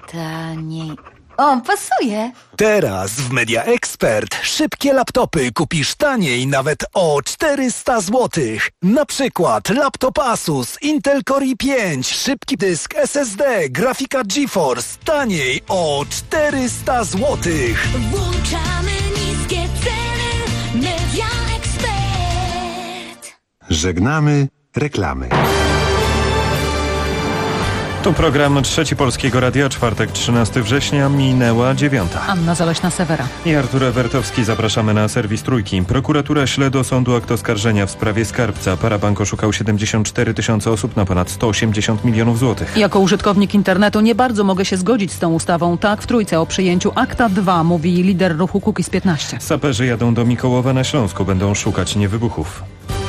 taniej. O, pasuje. Teraz w Media Expert szybkie laptopy kupisz taniej nawet o 400 zł. Na przykład laptop Asus Intel Core i5, szybki dysk SSD, grafika GeForce taniej o 400 zł. Włączamy niskie ceny. Media Expert. Żegnamy reklamy. Tu program Trzeci Polskiego Radia, czwartek 13 września, minęła 9. Anna Zaleśna-Sewera I Artur Ewertowski. Zapraszamy na serwis Trójki. Prokuratura śle do sądu akt oskarżenia w sprawie skarbca. Parabank oszukał 74 000 osób na ponad 180 milionów złotych. Jako użytkownik internetu nie bardzo mogę się zgodzić z tą ustawą. Tak w Trójce o przyjęciu akta 2 mówi lider ruchu Kukiz15. Saperzy jadą do Mikołowa na Śląsku. Będą szukać niewybuchów.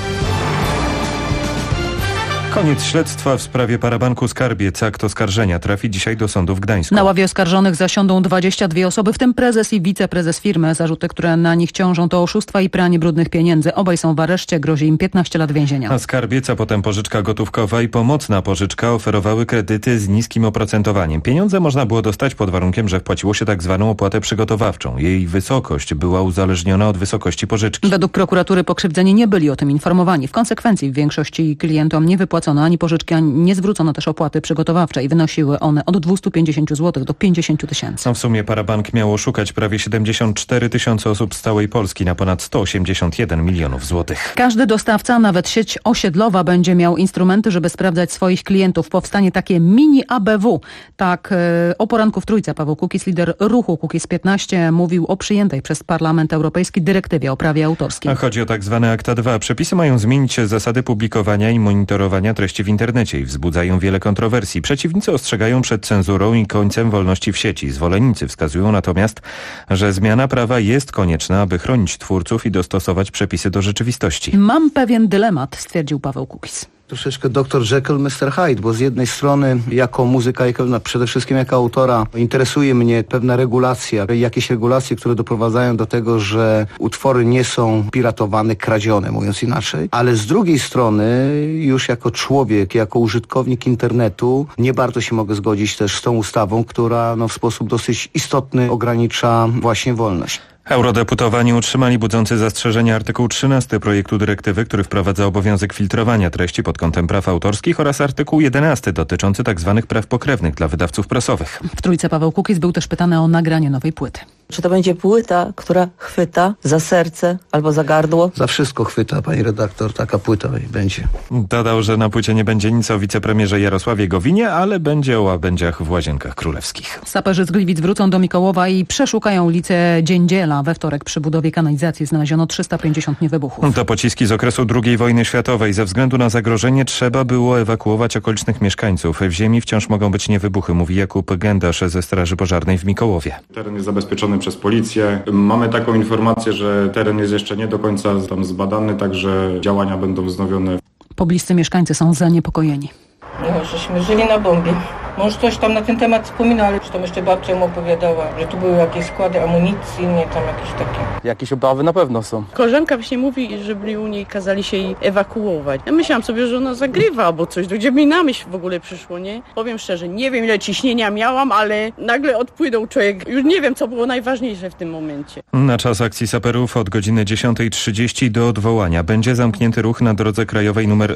Koniec śledztwa w sprawie parabanku Skarbiec. Akt oskarżenia trafi dzisiaj do sądu w Gdańsku. Na ławie oskarżonych zasiądą 22 osoby, w tym prezes i wiceprezes firmy. Zarzuty, które na nich ciążą, to oszustwa i pranie brudnych pieniędzy. Obaj są w areszcie, grozi im 15 lat więzienia. A Skarbiec, a potem pożyczka gotówkowa i pomocna pożyczka oferowały kredyty z niskim oprocentowaniem. Pieniądze można było dostać pod warunkiem, że wpłaciło się tak zwaną opłatę przygotowawczą. Jej wysokość była uzależniona od wysokości pożyczki. Według prokuratury pokrzywdzeni nie byli o tym informowani. W konsekwencji w większości klientom nie wypłacono ani pożyczki, ani nie zwrócono też opłaty przygotowawczej. Wynosiły one od 250 zł do 50 000. W sumie parabank miał oszukać prawie 74 000 osób z całej Polski na ponad 181 milionów złotych. Każdy dostawca, nawet sieć osiedlowa, będzie miał instrumenty, żeby sprawdzać swoich klientów. Powstanie takie mini ABW. Tak o poranku w Trójce Paweł Kukiz, lider ruchu Kukiz15, mówił o przyjętej przez Parlament Europejski dyrektywie o prawie autorskim. A chodzi o tak zwane akta 2. Przepisy mają zmienić zasady publikowania i monitorowania treści w internecie i wzbudzają wiele kontrowersji. Przeciwnicy ostrzegają przed cenzurą i końcem wolności w sieci. Zwolennicy wskazują natomiast, że zmiana prawa jest konieczna, aby chronić twórców i dostosować przepisy do rzeczywistości. Mam pewien dylemat, stwierdził Paweł Kukiz. Troszeczkę Dr. Jekyll, Mr. Hyde, bo z jednej strony jako muzyka, przede wszystkim jako autora interesuje mnie pewna regulacja, jakieś regulacje, które doprowadzają do tego, że utwory nie są piratowane, kradzione, mówiąc inaczej, ale z drugiej strony już jako człowiek, jako użytkownik internetu nie bardzo się mogę zgodzić też z tą ustawą, która w sposób dosyć istotny ogranicza właśnie wolność. Eurodeputowani utrzymali budzący zastrzeżenia artykuł 13 projektu dyrektywy, który wprowadza obowiązek filtrowania treści pod kątem praw autorskich, oraz artykuł 11 dotyczący tzw. praw pokrewnych dla wydawców prasowych. W Trójce Paweł Kukiz był też pytany o nagranie nowej płyty. Czy to będzie płyta, która chwyta za serce albo za gardło? Za wszystko chwyta, pani redaktor, taka płyta będzie. Dodał, że na płycie nie będzie nic o wicepremierze Jarosławie Gowinie, ale będzie o łabędziach w Łazienkach Królewskich. Saperzy z Gliwic wrócą do Mikołowa i przeszukają ulicę Dziędziela. We wtorek przy budowie kanalizacji znaleziono 350 niewybuchów. To pociski z okresu II wojny światowej. Ze względu na zagrożenie trzeba było ewakuować okolicznych mieszkańców. W ziemi wciąż mogą być niewybuchy, mówi Jakub Gędasz ze Straży Pożarnej w Mikołowie. Teren jest zabezpieczony przez policję. Mamy taką informację, że teren jest jeszcze nie do końca tam zbadany, także działania będą wznowione. Pobliscy mieszkańcy są zaniepokojeni. No, żeśmy żyli na bombie. Mąż coś tam na ten temat wspominał, ale tam jeszcze babcia mu opowiadała, że tu były jakieś składy amunicji, nie tam jakieś takie. Jakieś obawy na pewno są. Koleżanka właśnie mówi, że byli u niej, kazali się jej ewakuować. Ja myślałam sobie, że ona zagrywa albo coś, gdzie mi na myśl w ogóle przyszło, nie? Powiem szczerze, nie wiem ile ciśnienia miałam, ale nagle odpłynął człowiek. Już nie wiem, co było najważniejsze w tym momencie. Na czas akcji saperów od godziny 10:30 do odwołania będzie zamknięty ruch na drodze krajowej nr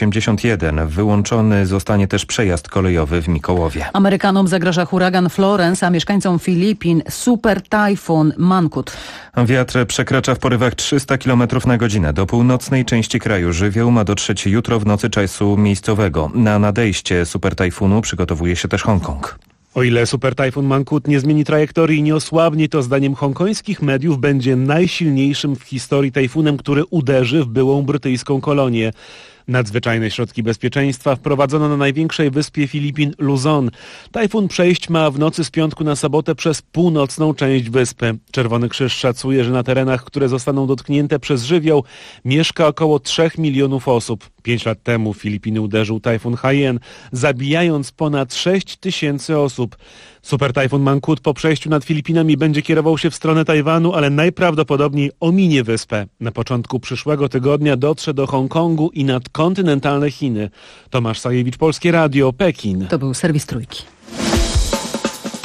81. Wyłączony zostanie też przejazd kolejowy w Mikołowie. Amerykanom zagraża huragan Florence, a mieszkańcom Filipin super tajfun Mangkhut. Wiatr przekracza w porywach 300 km na godzinę. Do północnej części kraju żywioł ma dotrzeć jutro w nocy czasu miejscowego. Na nadejście supertajfunu przygotowuje się też Hongkong. O ile supertajfun Mangkhut nie zmieni trajektorii i nie osłabnie, to zdaniem hongkońskich mediów będzie najsilniejszym w historii tajfunem, który uderzy w byłą brytyjską kolonię. Nadzwyczajne środki bezpieczeństwa wprowadzono na największej wyspie Filipin Luzon. Tajfun przejść ma w nocy z piątku na sobotę przez północną część wyspy. Czerwony Krzyż szacuje, że na terenach, które zostaną dotknięte przez żywioł, mieszka około 3 milionów osób. 5 lat temu Filipiny uderzył tajfun Haiyan, zabijając ponad 6 000 osób. Supertajfun Mangkhut po przejściu nad Filipinami będzie kierował się w stronę Tajwanu, ale najprawdopodobniej ominie wyspę. Na początku przyszłego tygodnia dotrze do Hongkongu i nad kontynentalne Chiny. Tomasz Sajewicz, Polskie Radio, Pekin. To był serwis Trójki.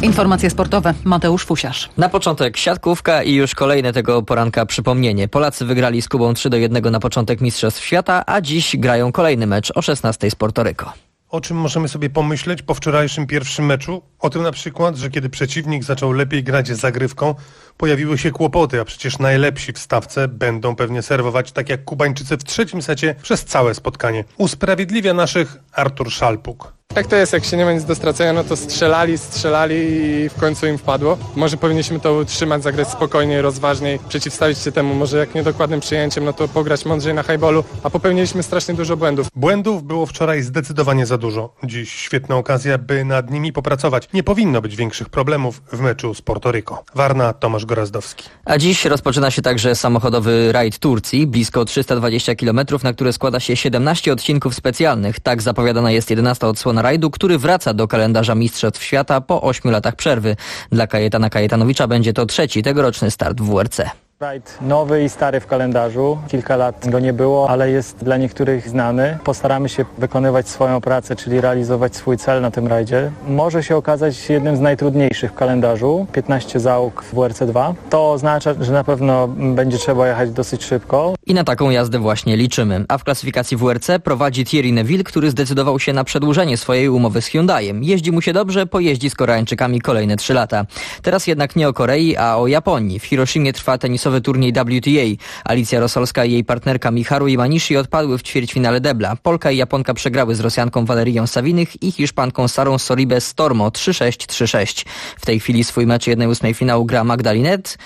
Informacje sportowe. Mateusz Fusiarz. Na początek siatkówka i już kolejne tego poranka przypomnienie. Polacy wygrali z Kubą 3-1 na początek Mistrzostw Świata, a dziś grają kolejny mecz o 16 z Porto Rico. O czym możemy sobie pomyśleć po wczorajszym pierwszym meczu? O tym na przykład, że kiedy przeciwnik zaczął lepiej grać z zagrywką, pojawiły się kłopoty, a przecież najlepsi w stawce będą pewnie serwować tak jak Kubańczycy w trzecim secie przez całe spotkanie. Usprawiedliwia naszych Artur Szalpuk. Tak to jest, jak się nie ma nic do stracenia, no to strzelali i w końcu im wpadło. Może powinniśmy to utrzymać, zagrać spokojniej, rozważniej, przeciwstawić się temu, może jak niedokładnym przyjęciem, no to pograć mądrzej na highballu, a popełniliśmy strasznie dużo błędów. Błędów było wczoraj zdecydowanie za dużo. Dziś świetna okazja, by nad nimi popracować. Nie powinno być większych problemów w meczu z Porto Rico. Warna, Tomasz Gorazdowski. A dziś rozpoczyna się także samochodowy rajd Turcji, blisko 320 km, na które składa się 17 odcinków specjalnych. Tak zapowiadana jest 11. odsłona rajdu, który wraca do kalendarza Mistrzostw Świata po 8 latach przerwy. Dla Kajetana Kajetanowicza będzie to trzeci tegoroczny start w WRC. Rajd nowy i stary w kalendarzu. Kilka lat go nie było, ale jest dla niektórych znany. Postaramy się wykonywać swoją pracę, czyli realizować swój cel na tym rajdzie. Może się okazać jednym z najtrudniejszych w kalendarzu. 15 załóg w WRC2. To oznacza, że na pewno będzie trzeba jechać dosyć szybko. I na taką jazdę właśnie liczymy. A w klasyfikacji WRC prowadzi Thierry Neuville, który zdecydował się na przedłużenie swojej umowy z Hyundaiem. Jeździ mu się dobrze, pojeździ z Koreańczykami kolejne 3 lata. Teraz jednak nie o Korei, a o Japonii. W Hiroshimie trwa tenisowy turniej WTA. Alicja Rosolska i jej partnerka Miharu Imanishi odpadły w ćwierćfinale debla. Polka i Japonka przegrały z Rosjanką Walerią Sawinych i Hiszpanką Sarą Soribes Stormo 3-6, 3-6. W tej chwili swój mecz 1/8 finału gra Magdalinet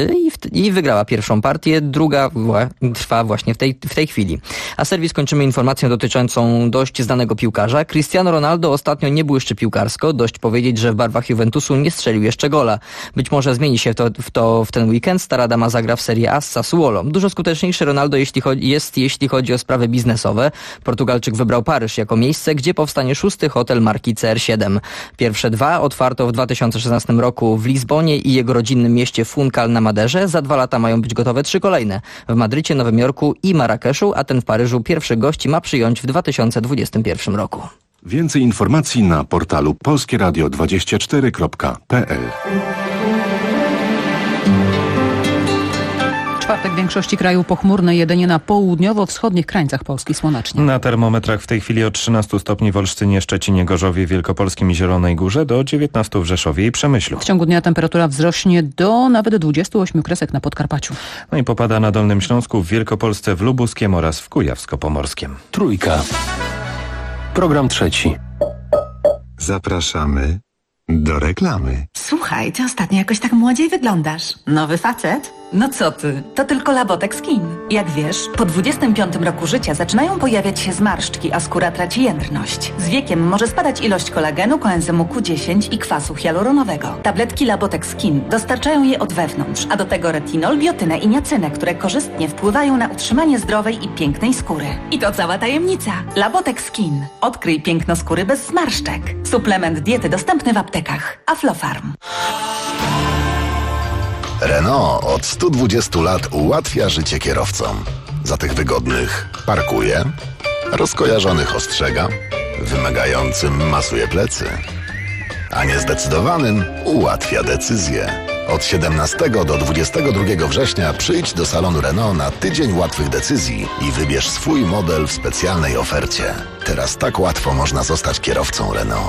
i wygrała pierwszą partię, druga trwa właśnie w tej chwili. A serwis kończymy informacją dotyczącą dość znanego piłkarza. Cristiano Ronaldo ostatnio nie błyszczy piłkarsko. Dość powiedzieć, że w barwach Juventusu nie strzelił jeszcze gola. Być może zmieni się to w ten weekend. Stara dama zagra w Serie A z Sassuolo. Dużo skuteczniejszy Ronaldo jeśli chodzi o sprawy biznesowe. Portugalczyk wybrał Paryż jako miejsce, gdzie powstanie 6. hotel marki CR7. Pierwsze 2 otwarto w 2016 roku w Lizbonie i jego rodzinnym mieście Funchal na Maderze. Za 2 lata mają być gotowe 3 kolejne. W Madrycie, Nowym Jorku i Marrakeszu, a ten w Paryżu pierwszych gości ma przyjąć w 2021 roku. Więcej informacji na portalu polskieradio24.pl. Czwartek w większości kraju pochmurny, jedynie na południowo-wschodnich krańcach Polski słonecznie. Na termometrach w tej chwili od 13 stopni w Olsztynie, Szczecinie, Gorzowie, Wielkopolskim i Zielonej Górze do 19 w Rzeszowie i Przemyślu. W ciągu dnia temperatura wzrośnie do nawet 28 kresek na Podkarpaciu. No i popada na Dolnym Śląsku, w Wielkopolsce, w Lubuskiem oraz w Kujawsko-Pomorskim. Trójka. Program trzeci. Zapraszamy do reklamy. Słuchaj, ty ostatnio jakoś tak młodziej wyglądasz. Nowy facet? No co ty, to tylko Labotex Skin. Jak wiesz, po 25 roku życia zaczynają pojawiać się zmarszczki, a skóra traci jędrność. Z wiekiem może spadać ilość kolagenu, koenzymu Q10 i kwasu hialuronowego. Tabletki Labotex Skin dostarczają je od wewnątrz, a do tego retinol, biotynę i niacynę, które korzystnie wpływają na utrzymanie zdrowej i pięknej skóry. I to cała tajemnica. Labotex Skin. Odkryj piękno skóry bez zmarszczek. Suplement diety dostępny w aptekach. Aflofarm. Renault od 120 lat ułatwia życie kierowcom. Za tych wygodnych parkuje, rozkojarzonych ostrzega, wymagającym masuje plecy, a niezdecydowanym ułatwia decyzję. Od 17 do 22 września przyjdź do salonu Renault na tydzień łatwych decyzji i wybierz swój model w specjalnej ofercie. Teraz tak łatwo można zostać kierowcą Renault.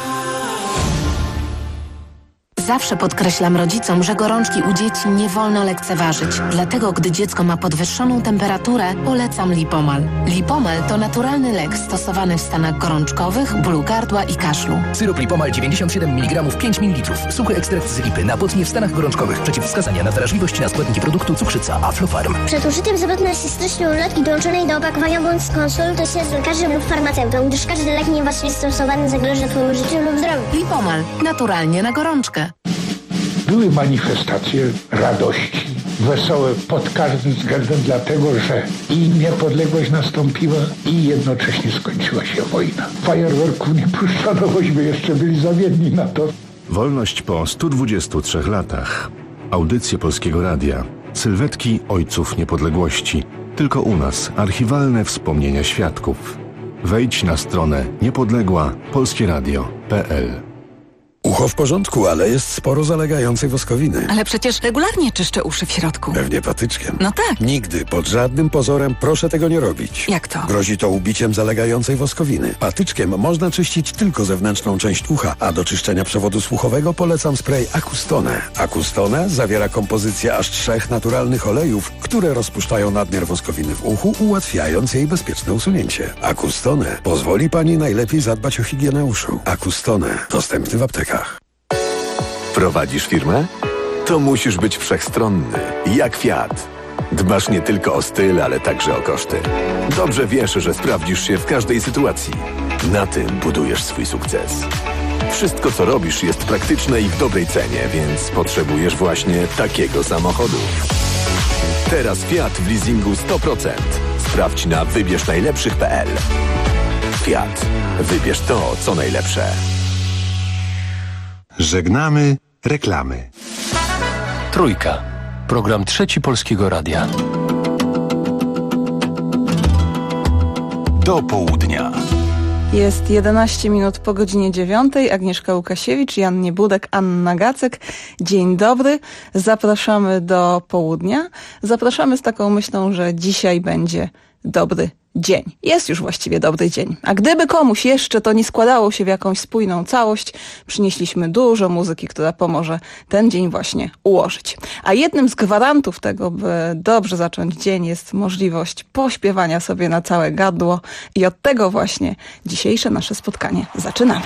Zawsze podkreślam rodzicom, że gorączki u dzieci nie wolno lekceważyć. Dlatego, gdy dziecko ma podwyższoną temperaturę, polecam Lipomal. Lipomal to naturalny lek stosowany w stanach gorączkowych, bólu gardła i kaszlu. Syrop Lipomal 97 mg 5 ml. Suchy ekstrakt z lipy na potnie w stanach gorączkowych. Przeciwwskazania na wrażliwość na składniki produktu cukrzyca Aflofarm. Przed użyciem zapewne jest stocznią ulotki dołączonej do opakowania bądź skonsultuj się z lekarzem lub farmaceutą, gdyż każdy lek niewłaściwie stosowany zagroża twojemu życiu lub zdrowiu. Lipomal. Naturalnie na gorączkę. Były manifestacje radości, wesołe pod każdym względem, dlatego że i niepodległość nastąpiła i jednocześnie skończyła się wojna. Fajerwerków nie puszczano, bośmy jeszcze byli zawiedni na to. Wolność po 123 latach. Audycje Polskiego Radia. Sylwetki ojców niepodległości. Tylko u nas archiwalne wspomnienia świadków. Wejdź na stronę niepodległa polskieradio.pl. Ucho w porządku, ale jest sporo zalegającej woskowiny. Ale przecież regularnie czyszczę uszy w środku. Pewnie patyczkiem. No tak. Nigdy, pod żadnym pozorem proszę tego nie robić. Jak to? Grozi to ubiciem zalegającej woskowiny. Patyczkiem można czyścić tylko zewnętrzną część ucha, a do czyszczenia przewodu słuchowego polecam spray Acustone. Acustone zawiera kompozycję aż 3 naturalnych olejów, które rozpuszczają nadmiar woskowiny w uchu, ułatwiając jej bezpieczne usunięcie. Acustone pozwoli Pani najlepiej zadbać o higienę uszu. Acustone. Dostępny w aptekach. Prowadzisz firmę? To musisz być wszechstronny, jak Fiat. Dbasz nie tylko o styl, ale także o koszty. Dobrze wiesz, że sprawdzisz się w każdej sytuacji. Na tym budujesz swój sukces. Wszystko, co robisz, jest praktyczne i w dobrej cenie, więc potrzebujesz właśnie takiego samochodu. Teraz Fiat w leasingu 100%. Sprawdź na wybiersznajlepszych.pl. Fiat. Wybierz to, co najlepsze. Żegnamy reklamy. Trójka. Program Trzeci Polskiego Radia. Do południa. Jest 11 minut po godzinie 9. Agnieszka Łukasiewicz, Jan Niebudek, Anna Gacek. Dzień dobry. Zapraszamy do południa. Zapraszamy z taką myślą, że dzisiaj będzie dobry dzień. Jest już właściwie dobry dzień. A gdyby komuś jeszcze to nie składało się w jakąś spójną całość, przynieśliśmy dużo muzyki, która pomoże ten dzień właśnie ułożyć. A jednym z gwarantów tego, by dobrze zacząć dzień, jest możliwość pośpiewania sobie na całe gardło i od tego właśnie dzisiejsze nasze spotkanie zaczynamy.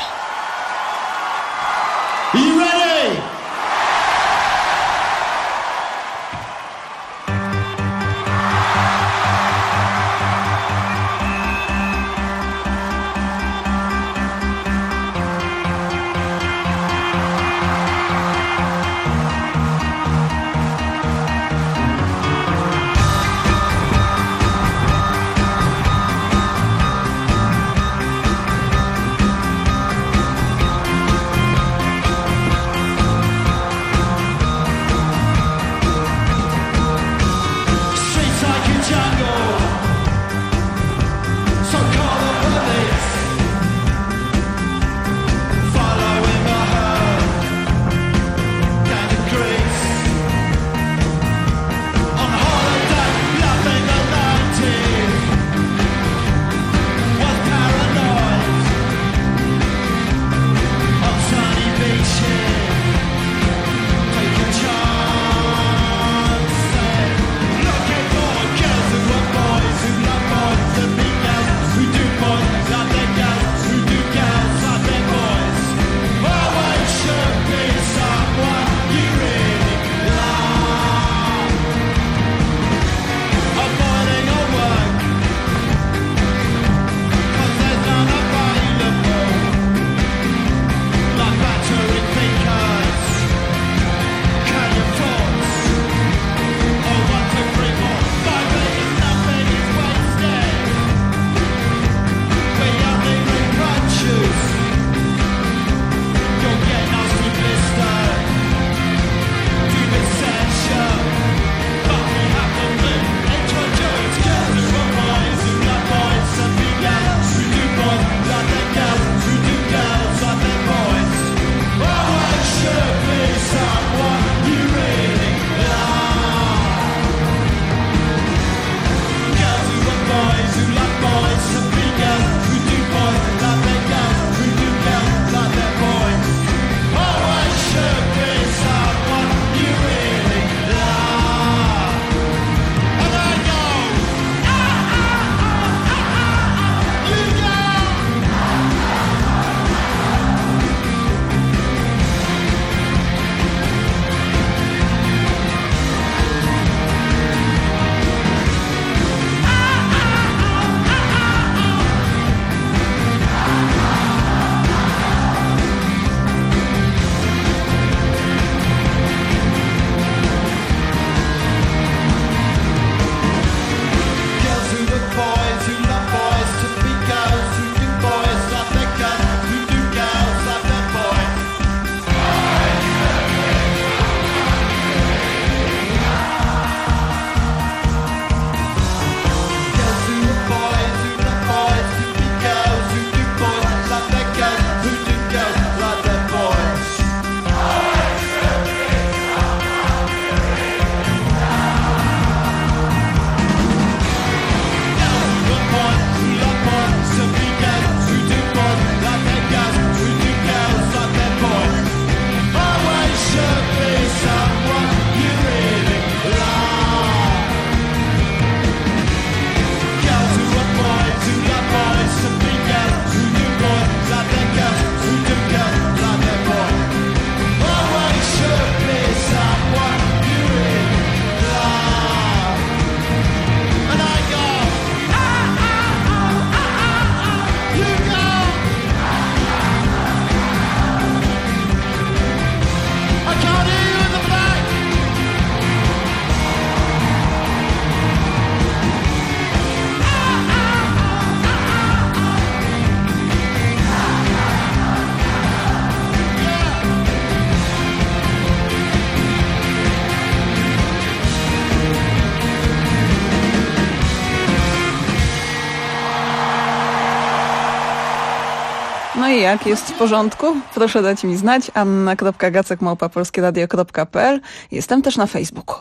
No i jak? Jest w porządku? Proszę dać mi znać. anna.gacek@polskieradio.pl. Jestem też na Facebooku.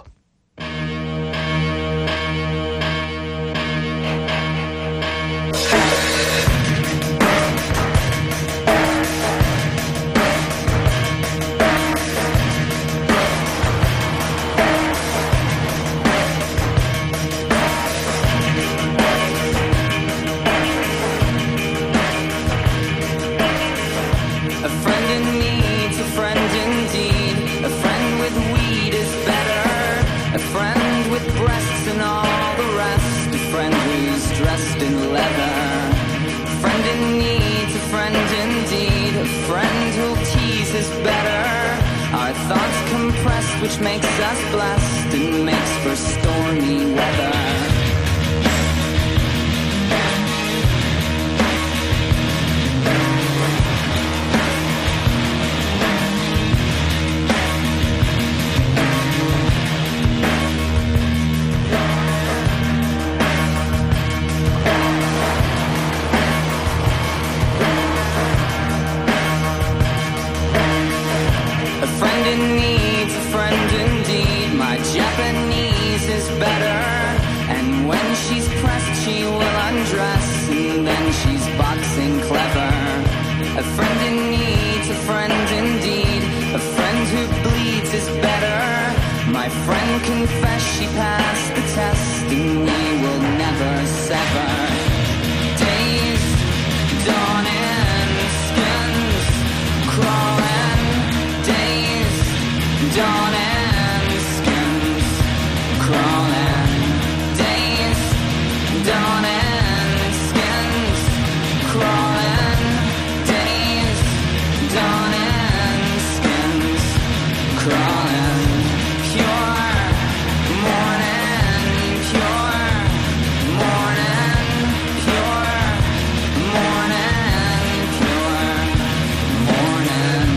Which makes us blessed and makes for stormy weather. A friend in need, a friend indeed. My Japanese is better. And when she's pressed, she will undress. And then she's boxing clever. A friend in need, a friend indeed. A friend who bleeds is better. My friend confessed she passed the test. And we will never sever. Days dawning, skins crawling. Days dawning, skins crawling. Days dawning, skins crawling. Days dawning, skins crawling. Pure morning, pure morning, pure morning, pure morning.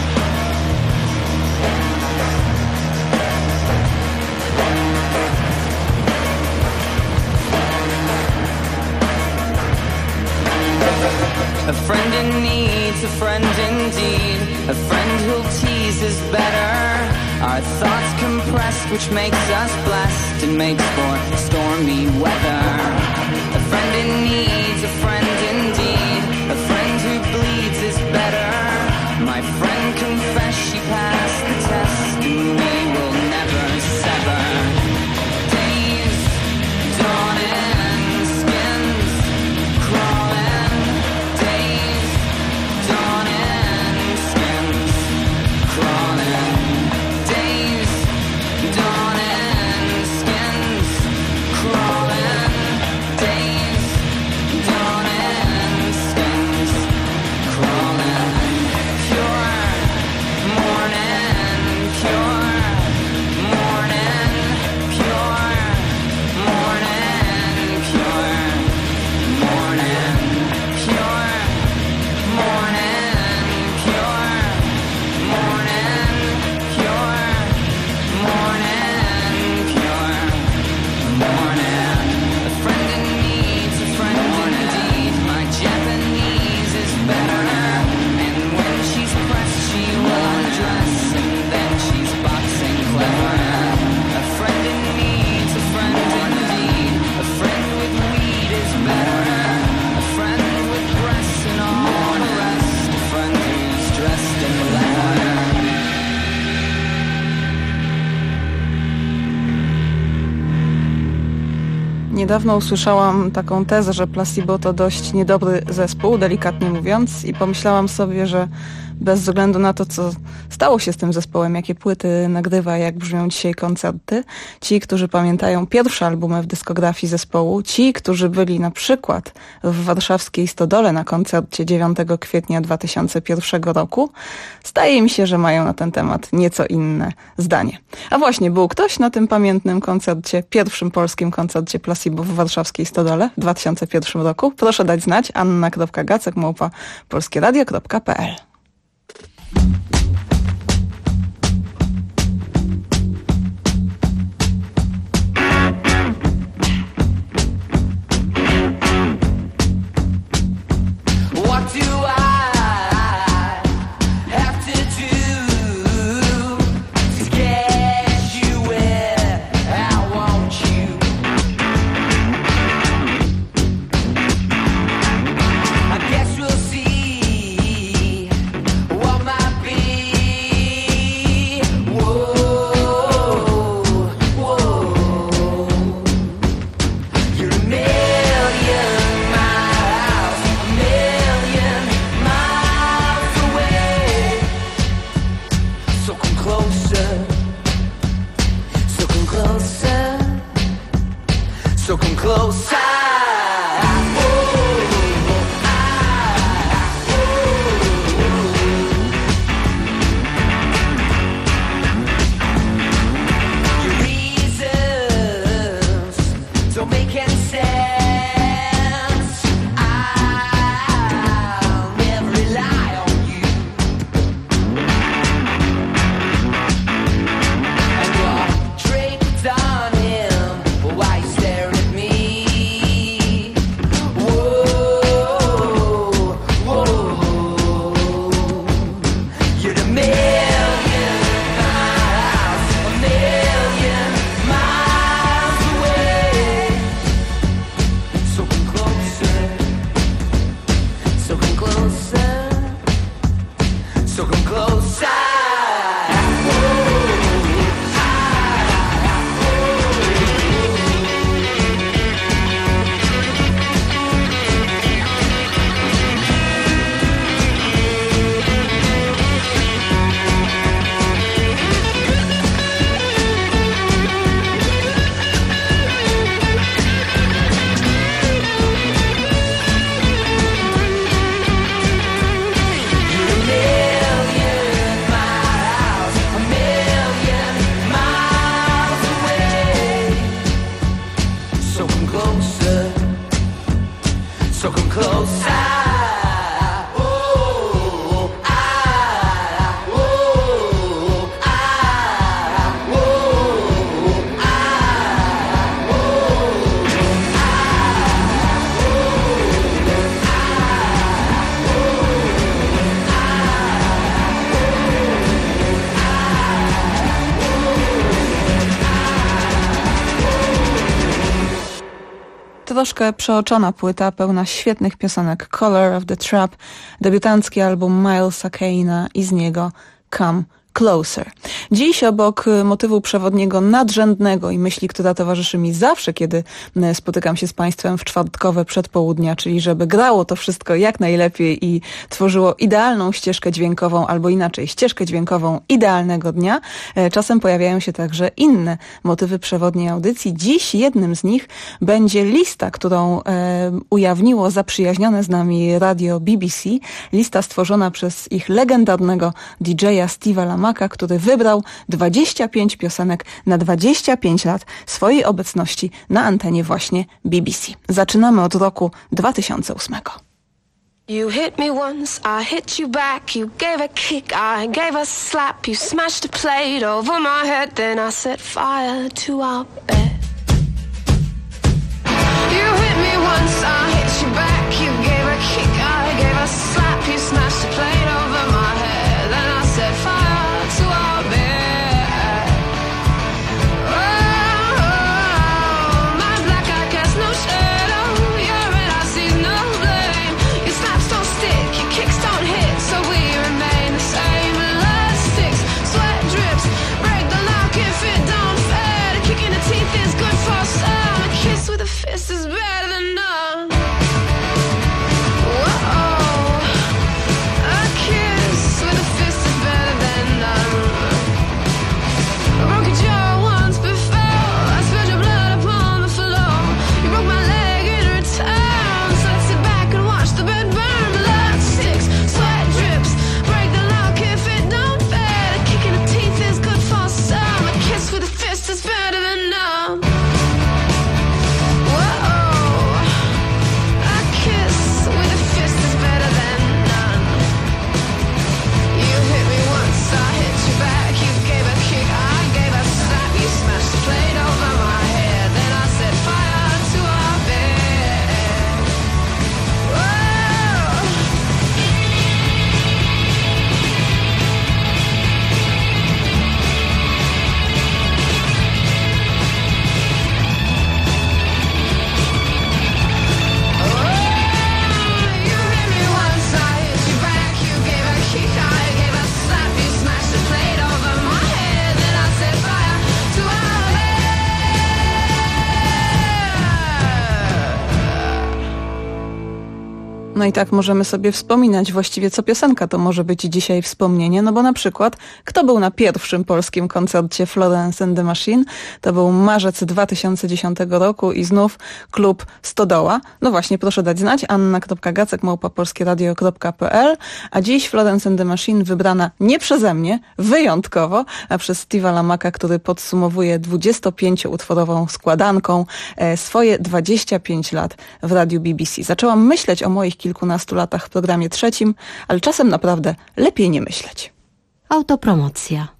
A friend in need's a friend indeed. A friend who'll tease is better. Our thoughts compressed, which makes us blessed and makes for stormy weather. A friend in need's a friend indeed. A friend who bleeds is better. My friend confessed she passed the test, and we will never sever. Days dawning, skins crawling. Days dawning, skins crawling. Days dawning, skins crawling. Days dawning, skins crawling. Pure morning, pure morning, pure morning, pure morning, pure morning, pure morning, pure morning, pure morning. A friend in need's a friend indeed. My Japanese is better. And when she's pressed, she will undress. And then she's boxing clever. A friend in need's a friend indeed. A friend with weed is better. A friend with breasts and all the rest. A friend who's dressed in leather. Niedawno usłyszałam taką tezę, że Placebo to dość niedobry zespół, delikatnie mówiąc, i pomyślałam sobie, że bez względu na to, co stało się z tym zespołem, jakie płyty nagrywa, jak brzmią dzisiaj koncerty, ci, którzy pamiętają pierwsze albumy w dyskografii zespołu, ci, którzy byli na przykład w warszawskiej Stodole na koncercie 9 kwietnia 2001 roku, zdaje mi się, że mają na ten temat nieco inne zdanie. A właśnie, był ktoś na tym pamiętnym koncercie, pierwszym polskim koncercie Placebo w warszawskiej Stodole w 2001 roku? Proszę dać znać. anna.gacek@polskieradio.pl. What do I closer. So come closer. So come closer. Troszkę przeoczona płyta, pełna świetnych piosenek. Color of the Trap, debiutancki album Milesa Kane'a i z niego Come Closer. Dziś obok motywu przewodniego nadrzędnego i myśli, która towarzyszy mi zawsze, kiedy spotykam się z Państwem w czwartkowe przedpołudnia, czyli żeby grało to wszystko jak najlepiej i tworzyło idealną ścieżkę dźwiękową, albo inaczej, ścieżkę dźwiękową idealnego dnia. Czasem pojawiają się także inne motywy przewodniej audycji. Dziś jednym z nich będzie lista, którą ujawniło zaprzyjaźnione z nami radio BBC. Lista stworzona przez ich legendarnego DJ-a Steve'a Lamac'a, który wybrał 25 piosenek na 25 lat swojej obecności na antenie właśnie BBC. Zaczynamy od roku 2008. You hit me once, I hit you back. You gave a kick, I gave a slap. You smashed a plate over my head, then I set fire to our bed. You hit me once, I hit you back. You gave a kick, I gave a slap. You smashed a plate over my head, then I set fire to our bed. Oh, my black eye casts no shadow. Your red eye sees no blame. Your slaps don't stick, your kicks don't hit, so we remain the same. Blood sticks, sweat drips, break the lock if it don't fit. A kick in the teeth is good for some. A kiss with a fist is better than none. No i tak możemy sobie wspominać właściwie co piosenka to może być dzisiaj wspomnienie, no bo na przykład kto był na pierwszym polskim koncercie Florence and the Machine? To był marzec 2010 roku i znów klub Stodoła. No właśnie, proszę dać znać, anna.gacek@polskieradio.pl, a dziś Florence and the Machine wybrana nie przeze mnie, wyjątkowo, a przez Steve'a Lamac'a, który podsumowuje 25-utworową składanką swoje 25 lat w radiu BBC. Zaczęłam myśleć o moich kilkunastu latach w programie trzecim, ale czasem naprawdę lepiej nie myśleć. Autopromocja.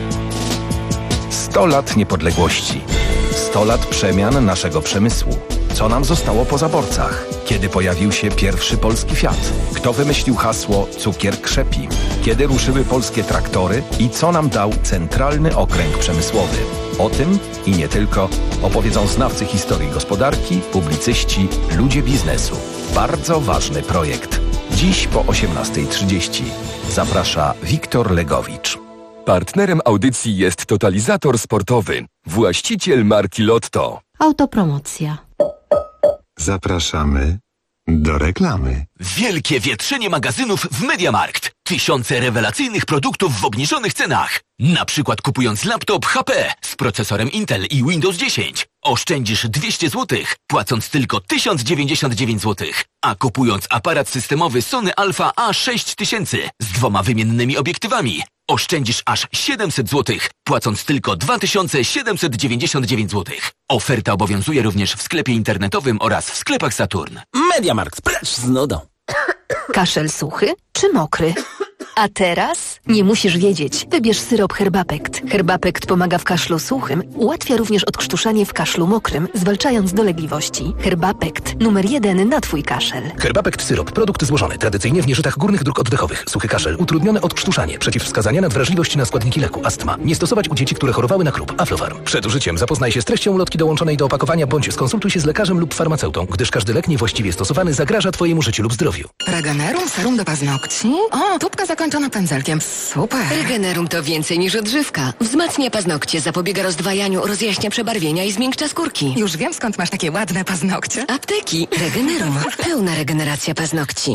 100 lat niepodległości. 100 lat przemian naszego przemysłu. Co nam zostało po zaborcach? Kiedy pojawił się pierwszy polski Fiat? Kto wymyślił hasło cukier krzepi? Kiedy ruszyły polskie traktory? I co nam dał Centralny Okręg Przemysłowy? O tym i nie tylko opowiedzą znawcy historii gospodarki, publicyści, ludzie biznesu. Bardzo ważny projekt. Dziś po 18:30. Zaprasza Wiktor Legowicz. Partnerem audycji jest Totalizator Sportowy, właściciel marki Lotto. Autopromocja. Zapraszamy do reklamy. Wielkie wietrzenie magazynów w MediaMarkt. Tysiące rewelacyjnych produktów w obniżonych cenach. Na przykład kupując laptop HP z procesorem Intel i Windows 10 oszczędzisz 200 zł, płacąc tylko 1099 zł. A kupując aparat systemowy Sony Alpha A6000 z 2 wymiennymi obiektywami oszczędzisz aż 700 zł, płacąc tylko 2799 zł. Oferta obowiązuje również w sklepie internetowym oraz w sklepach Saturn. MediaMarkt, precz z nudą. Kaszel suchy czy mokry? A teraz nie musisz wiedzieć. Wybierz syrop Herbapekt. Herbapekt pomaga w kaszlu suchym, ułatwia również odkrztuszanie w kaszlu mokrym, zwalczając dolegliwości. Herbapekt, numer 1 na Twój kaszel. Herbapekt syrop, produkt złożony tradycyjnie w nieżytach górnych dróg oddechowych. Suchy kaszel, utrudnione odkrztuszanie, przeciwwskazania na wrażliwość na składniki leku, astma. Nie stosować u dzieci, które chorowały na klub. Aflofarm. Przed użyciem zapoznaj się z treścią ulotki dołączonej do opakowania bądź skonsultuj się z lekarzem lub farmaceutą, gdyż każdy lek niewłaściwie stosowany zagraża Twojemu życiu lub zdrowiu. Regenerum, serum do paznokci. O, tubka zakończona pędzelkiem. Super. Regenerum to więcej niż odżywka. Wzmacnia paznokcie, zapobiega rozdwajaniu, rozjaśnia przebarwienia i zmiękcza skórki. Już wiem, skąd masz takie ładne paznokcie. Apteki. Regenerum. Pełna regeneracja paznokci.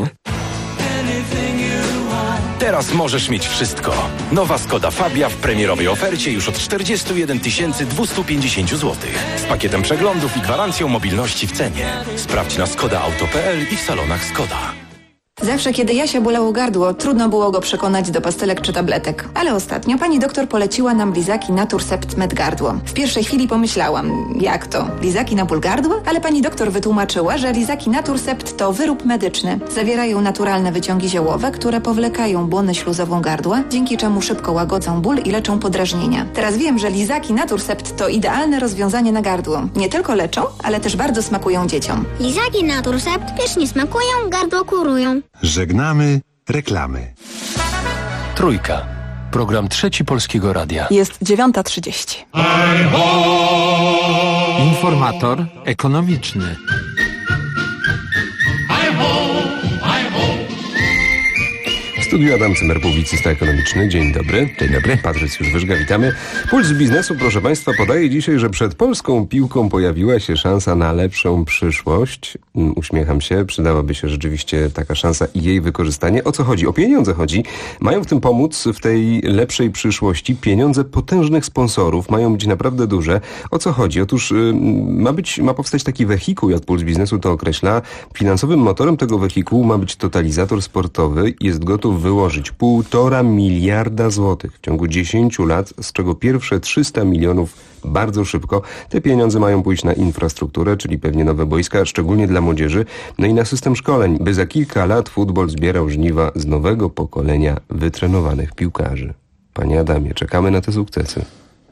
Teraz możesz mieć wszystko. Nowa Skoda Fabia w premierowej ofercie już od 41 250 zł. Z pakietem przeglądów i gwarancją mobilności w cenie. Sprawdź na skodaauto.pl i w salonach Skoda. Zawsze, kiedy Jasia bolało gardło, trudno było go przekonać do pastelek czy tabletek. Ale ostatnio pani doktor poleciła nam lizaki Naturcept Med Gardło. W pierwszej chwili pomyślałam, jak to? Lizaki na ból gardła? Ale pani doktor wytłumaczyła, że lizaki Naturcept to wyrób medyczny. Zawierają naturalne wyciągi ziołowe, które powlekają błonę śluzową gardła, dzięki czemu szybko łagodzą ból i leczą podrażnienia. Teraz wiem, że lizaki Naturcept to idealne rozwiązanie na gardło. Nie tylko leczą, ale też bardzo smakują dzieciom. Lizaki Naturcept pysznie smakują, gardło kurują. Żegnamy reklamy. Trójka. Program Trzeci Polskiego Radia. Jest 9:30. Informator ekonomiczny. W studiu Adam Cymer, publicysta ekonomiczny. Dzień dobry. Dzień dobry. Patrycjusz Wyżga, witamy. Puls biznesu, proszę Państwa, podaje dzisiaj, że przed polską piłką pojawiła się szansa na lepszą przyszłość. Uśmiecham się, przydałaby się rzeczywiście taka szansa i jej wykorzystanie. O co chodzi? O pieniądze chodzi. Mają w tym pomóc, w tej lepszej przyszłości, pieniądze potężnych sponsorów. Mają być naprawdę duże. O co chodzi? Otóż ma powstać taki wehikuł, jak Puls biznesu to określa. Finansowym motorem tego wehikułu ma być Totalizator Sportowy. Jest gotów wyłożyć 1,5 miliarda złotych w ciągu 10 lat, z czego pierwsze 300 milionów bardzo szybko. Te pieniądze mają pójść na infrastrukturę, czyli pewnie nowe boiska, szczególnie dla młodzieży, no i na system szkoleń, by za kilka lat futbol zbierał żniwa z nowego pokolenia wytrenowanych piłkarzy. Panie Adamie, czekamy na te sukcesy.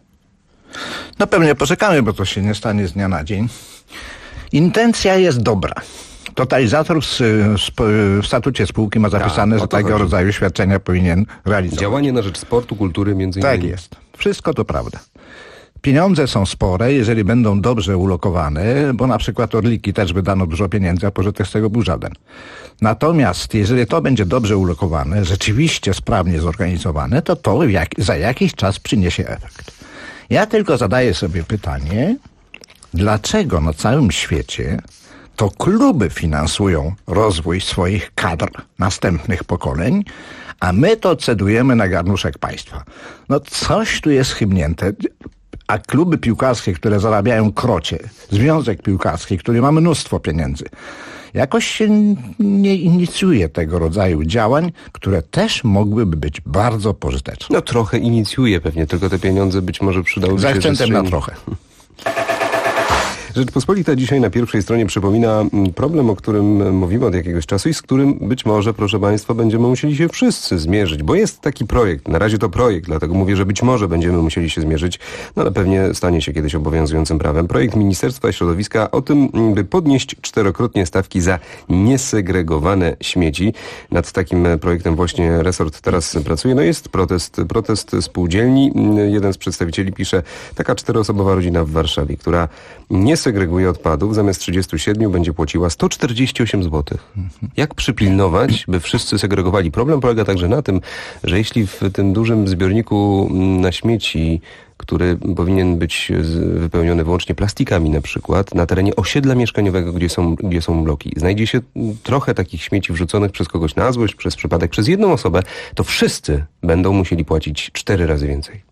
No pewnie poczekamy, bo to się nie stanie z dnia na dzień. Intencja jest dobra. Totalizator w statucie spółki ma zapisane, że tego rodzaju świadczenia powinien realizować. Działanie na rzecz sportu, kultury między innymi. Tak jest. Wszystko to prawda. Pieniądze są spore, jeżeli będą dobrze ulokowane, bo na przykład Orliki też wydano dużo pieniędzy, a pożytek z tego był żaden. Natomiast jeżeli to będzie dobrze ulokowane, rzeczywiście sprawnie zorganizowane, to za jakiś czas przyniesie efekt. Ja tylko zadaję sobie pytanie, dlaczego na całym świecie to kluby finansują rozwój swoich kadr następnych pokoleń, a my to cedujemy na garnuszek państwa. No coś tu jest chybnięte. A kluby piłkarskie, które zarabiają krocie, związek piłkarski, który ma mnóstwo pieniędzy, jakoś się nie inicjuje tego rodzaju działań, które też mogłyby być bardzo pożyteczne. No trochę inicjuje pewnie, tylko te pieniądze być może przydałyby się... Z akcentem na trochę. Rzeczpospolita dzisiaj na pierwszej stronie przypomina problem, o którym mówimy od jakiegoś czasu i z którym być może, proszę Państwa, będziemy musieli się wszyscy zmierzyć, bo jest taki projekt, na razie to projekt, dlatego mówię, że być może będziemy musieli się zmierzyć, no ale pewnie stanie się kiedyś obowiązującym prawem. Projekt Ministerstwa Środowiska o tym, by podnieść 4-krotnie stawki za niesegregowane śmieci. Nad takim projektem właśnie resort teraz pracuje. No jest protest spółdzielni. Jeden z przedstawicieli pisze, taka 4-osobowa rodzina w Warszawie, która nie segreguje odpadów, zamiast 37 będzie płaciła 148 zł. Jak przypilnować, by wszyscy segregowali? Problem polega także na tym, że jeśli w tym dużym zbiorniku na śmieci, który powinien być wypełniony wyłącznie plastikami na przykład, na terenie osiedla mieszkaniowego, gdzie są bloki, znajdzie się trochę takich śmieci wrzuconych przez kogoś na złość, przez przypadek, przez jedną osobę, to wszyscy będą musieli płacić 4 razy więcej.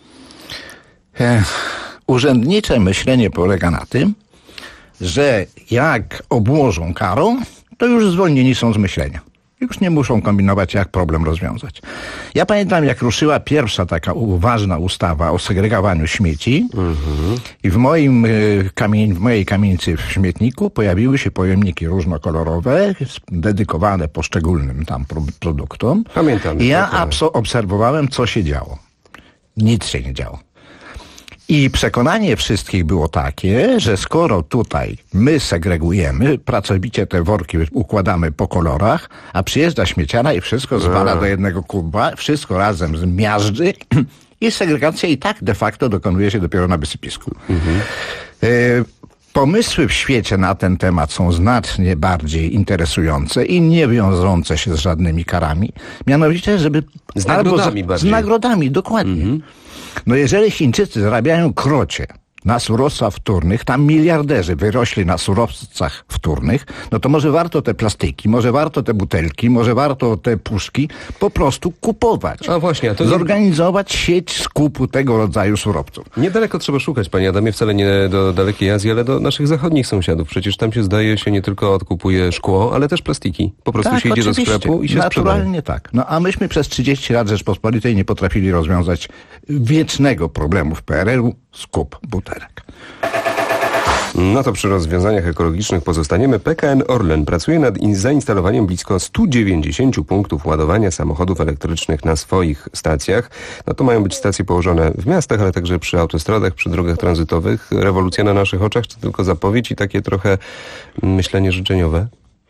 Urzędnicze myślenie polega na tym, że jak obłożą karą, to już zwolnieni są z myślenia. Już nie muszą kombinować, jak problem rozwiązać. Ja pamiętam, jak ruszyła pierwsza taka ważna ustawa o segregowaniu śmieci i w mojej kamienicy w śmietniku pojawiły się pojemniki różnokolorowe, dedykowane poszczególnym tam produktom. Pamiętam. I ja obserwowałem, co się działo. Nic się nie działo. I przekonanie wszystkich było takie, że skoro tutaj my segregujemy, pracowicie te worki układamy po kolorach, a przyjeżdża śmieciara i wszystko zwala do jednego kuba, wszystko razem zmiażdży i segregacja i tak de facto dokonuje się dopiero na wysypisku. Pomysły w świecie na ten temat są znacznie bardziej interesujące i nie wiążące się z żadnymi karami. Mianowicie, żeby... Z nagrodami bardziej. Z nagrodami, dokładnie. No jeżeli Chińczycy zarabiają krocie na surowcach wtórnych, tam miliarderzy wyrośli na surowcach wtórnych, no to może warto te plastiki, może warto te butelki, może warto te puszki po prostu kupować. A właśnie, to zorganizować sieć skupu tego rodzaju surowców. Niedaleko trzeba szukać, panie Adamie, wcale nie do dalekiej Azji, ale do naszych zachodnich sąsiadów. Przecież tam się zdaje się nie tylko odkupuje szkło, ale też plastiki. Po prostu tak, się idzie oczywiście. do sklepu i się naturalnie sprzedaje. Tak. No a myśmy przez 30 lat Rzeczpospolitej nie potrafili rozwiązać wiecznego problemu w PRL-u, skup butelek. No to przy rozwiązaniach ekologicznych pozostaniemy. PKN Orlen pracuje nad zainstalowaniem blisko 190 punktów ładowania samochodów elektrycznych na swoich stacjach. No to mają być stacje położone w miastach, ale także przy autostradach, przy drogach tranzytowych. Rewolucja na naszych oczach, czy tylko zapowiedź i takie trochę myślenie życzeniowe?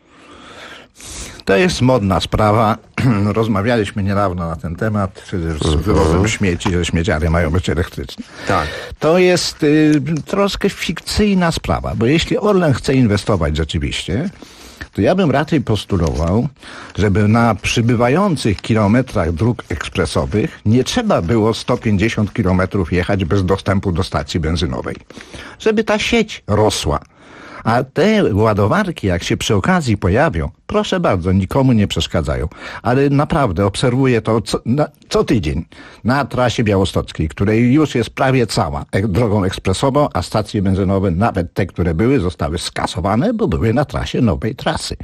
To jest modna sprawa. Rozmawialiśmy niedawno na ten temat, z wywozem śmieci, że śmieciary mają być elektryczne. Tak. To jest troszkę fikcyjna sprawa, bo jeśli Orlen chce inwestować rzeczywiście, to ja bym raczej postulował, żeby na przybywających kilometrach dróg ekspresowych nie trzeba było 150 kilometrów jechać bez dostępu do stacji benzynowej. Żeby ta sieć rosła. A te ładowarki, jak się przy okazji pojawią, proszę bardzo, nikomu nie przeszkadzają. Ale naprawdę obserwuję to co tydzień na trasie białostockiej, której już jest prawie cała drogą ekspresową, a stacje benzynowe, nawet te, które były, zostały skasowane, bo były na trasie nowej trasy.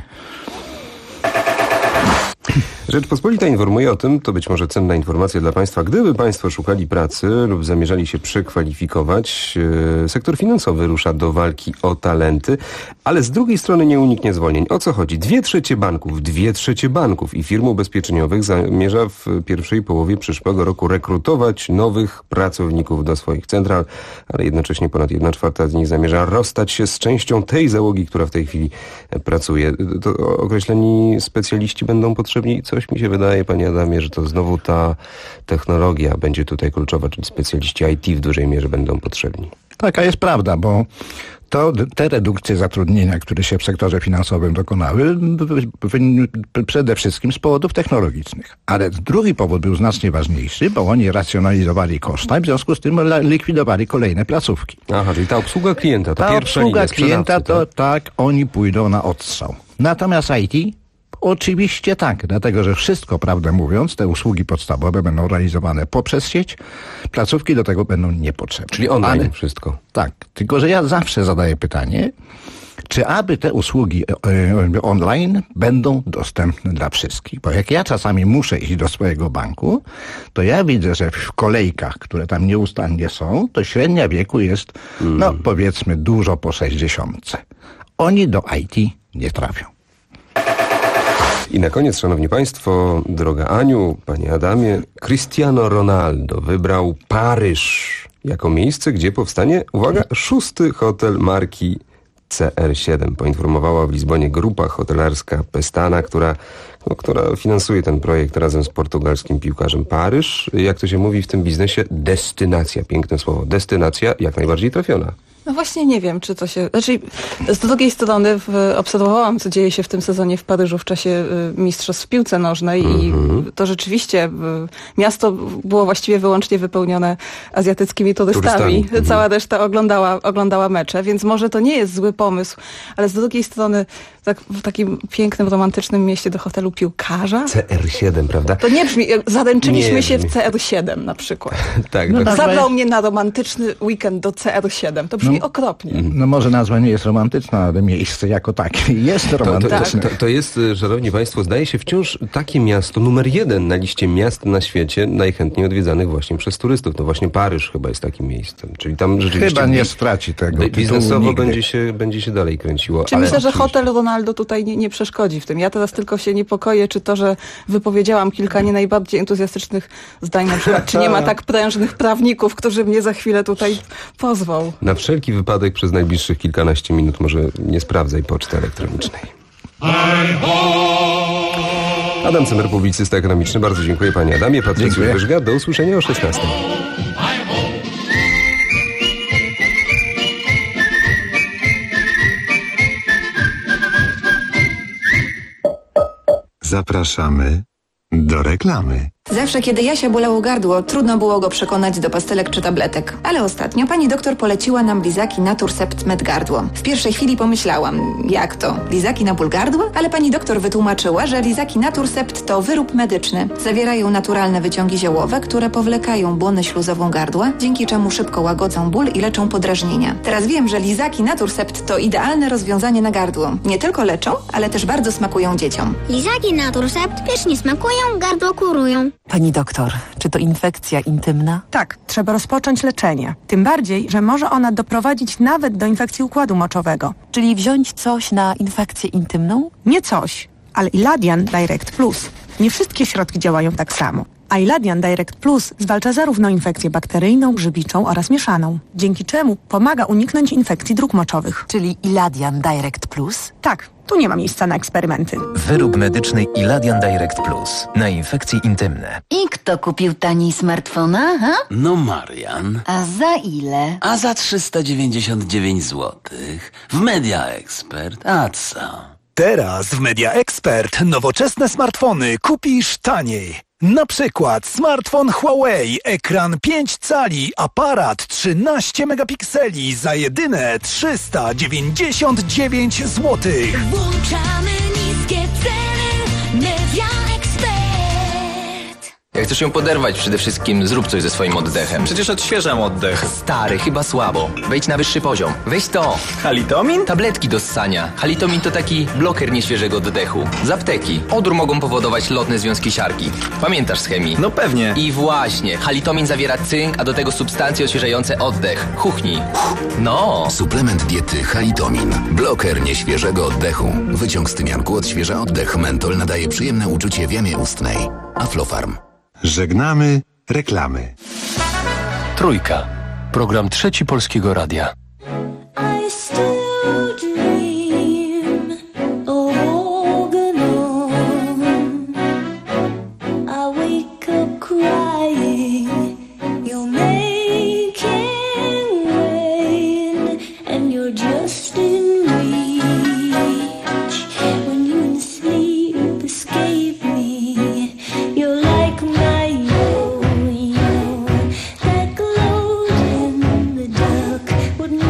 Rzeczpospolita informuje o tym, to być może cenna informacja dla Państwa, gdyby Państwo szukali pracy lub zamierzali się przekwalifikować, sektor finansowy rusza do walki o talenty, ale z drugiej strony nie uniknie zwolnień. O co chodzi? 2/3 banków i firm ubezpieczeniowych zamierza w pierwszej połowie przyszłego roku rekrutować nowych pracowników do swoich central, ale jednocześnie ponad 1/4 z nich zamierza rozstać się z częścią tej załogi, która w tej chwili pracuje. To określeni specjaliści będą potrzebni. Coś mi się wydaje, panie Adamie, że to znowu ta technologia będzie tutaj kluczowa, czyli specjaliści IT w dużej mierze będą potrzebni. Taka jest prawda, bo te redukcje zatrudnienia, które się w sektorze finansowym dokonały, przede wszystkim z powodów technologicznych. Ale drugi powód był znacznie ważniejszy, bo oni racjonalizowali koszta i w związku z tym likwidowali kolejne placówki. Aha, czyli ta obsługa klienta, to pierwsza linia klienta, to tak, oni pójdą na odstrzał. Natomiast IT oczywiście tak, dlatego że wszystko, prawdę mówiąc, te usługi podstawowe będą realizowane poprzez sieć, placówki do tego będą niepotrzebne. Czyli online wszystko. Tak, tylko że ja zawsze zadaję pytanie, czy aby te usługi online będą dostępne dla wszystkich? Bo jak ja czasami muszę iść do swojego banku, to ja widzę, że w kolejkach, które tam nieustannie są, to średnia wieku jest, no powiedzmy, dużo po 60. Oni do IT nie trafią. I na koniec, szanowni państwo, droga Aniu, panie Adamie, Cristiano Ronaldo wybrał Paryż jako miejsce, gdzie powstanie, uwaga, 6. hotel marki CR7. Poinformowała w Lizbonie grupa hotelarska Pestana, która finansuje ten projekt razem z portugalskim piłkarzem. Paryż, jak to się mówi w tym biznesie, destynacja. Piękne słowo. Destynacja jak najbardziej trafiona. No właśnie nie wiem, czy to się... Znaczy, z drugiej strony obserwowałam, co dzieje się w tym sezonie w Paryżu w czasie mistrzostw w piłce nożnej i to rzeczywiście miasto było właściwie wyłącznie wypełnione azjatyckimi turystami. Cała reszta oglądała mecze, więc może to nie jest zły pomysł, ale z drugiej strony tak, w takim pięknym, romantycznym mieście do hotelu piłkarza. CR7, prawda? To nie brzmi... Zaręczyliśmy się w CR7 na przykład. Tak, Zabrał mnie na romantyczny weekend do CR7. To brzmi okropnie. No może nazwa nie jest romantyczna, ale miejsce jako takie jest romantyczne. To jest, szanowni państwo, zdaje się wciąż takie miasto numer 1 na liście miast na świecie najchętniej odwiedzanych właśnie przez turystów. No właśnie Paryż chyba jest takim miejscem. Czyli tam rzeczywiście... Chyba nie straci tego biznesowo będzie się dalej kręciło. Czy myślę, że hotel Ronaldo tutaj nie przeszkodzi w tym. Ja teraz tylko się niepokoję, czy to, że wypowiedziałam kilka nie najbardziej entuzjastycznych zdań, na przykład, czy nie ma tak prężnych prawników, którzy mnie za chwilę tutaj pozwał. Na wszelki wypadek przez najbliższych kilkanaście minut może nie sprawdzaj poczty elektronicznej. Adam Cemer, publicysta ekonomiczny. Bardzo dziękuję panie Adamie. Patrycjusz Wyżga. Do usłyszenia o 16. Zapraszamy do reklamy. Zawsze, kiedy Jasia bolało gardło, trudno było go przekonać do pastelek czy tabletek. Ale ostatnio pani doktor poleciła nam lizaki Naturcept Med Gardło. W pierwszej chwili pomyślałam, jak to? Lizaki na ból gardła? Ale pani doktor wytłumaczyła, że lizaki Naturcept to wyrób medyczny. Zawierają naturalne wyciągi ziołowe, które powlekają błonę śluzową gardła, dzięki czemu szybko łagodzą ból i leczą podrażnienia. Teraz wiem, że lizaki Naturcept to idealne rozwiązanie na gardło. Nie tylko leczą, ale też bardzo smakują dzieciom. Lizaki Naturcept pysznie smakują, gardło kurują. Pani doktor, czy to infekcja intymna? Tak, trzeba rozpocząć leczenie. Tym bardziej, że może ona doprowadzić nawet do infekcji układu moczowego. Czyli wziąć coś na infekcję intymną? Nie coś, ale Iladian Direct Plus. Nie wszystkie środki działają tak samo. A Iladian Direct Plus zwalcza zarówno infekcję bakteryjną, grzybiczą oraz mieszaną, dzięki czemu pomaga uniknąć infekcji dróg moczowych. Czyli Iladian Direct Plus? Tak, tu nie ma miejsca na eksperymenty. Wyrób medyczny Iladian Direct Plus na infekcje intymne. I kto kupił taniej smartfona, ha? No Marian. A za ile? A za 399 zł. W Media Expert. A co? Teraz w Media Expert nowoczesne smartfony kupisz taniej. Na przykład smartfon Huawei, ekran 5 cali, aparat 13 megapikseli za jedyne 399 zł. Włączamy niskie ceny, Media Expert. Jak chcesz ją poderwać przede wszystkim, zrób coś ze swoim oddechem. Przecież odświeżam oddech. Stary, chyba słabo. Wejdź na wyższy poziom. Weź to. Halitomin? Tabletki do ssania. Halitomin to taki bloker nieświeżego oddechu. Z apteki. Odór mogą powodować lotne związki siarki. Pamiętasz z chemii? No pewnie. I właśnie. Halitomin zawiera cynk, a do tego substancje odświeżające oddech. Chuchnij. No. Suplement diety Halitomin. Bloker nieświeżego oddechu. Wyciąg z tymianku odświeża oddech. Mentol nadaje przyjemne uczucie w jamie ustnej. Aflofarm. Żegnamy reklamy. Trójka. Program Trzeci Polskiego Radia. I still dream of Organon. I wake up crying. You're making rain, and you're just in reach. When you in sleep escape me, you're like my yo-yo that glows in the dark. Would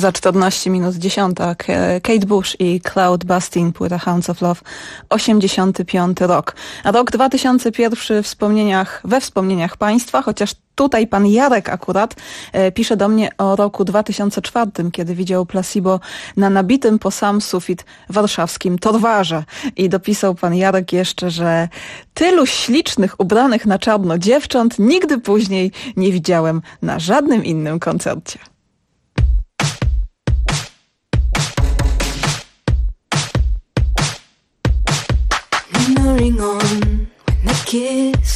Za 14 minut 10. Kate Bush i Cloud Busting, płyta Hounds of Love, 85 rok. A rok 2001 we wspomnieniach państwa, chociaż tutaj pan Jarek akurat pisze do mnie o roku 2004, kiedy widział Placebo na nabitym po sam sufit warszawskim Torwarze. I dopisał pan Jarek jeszcze, że tylu ślicznych, ubranych na czarno dziewcząt nigdy później nie widziałem na żadnym innym koncercie. No ring on when I kiss,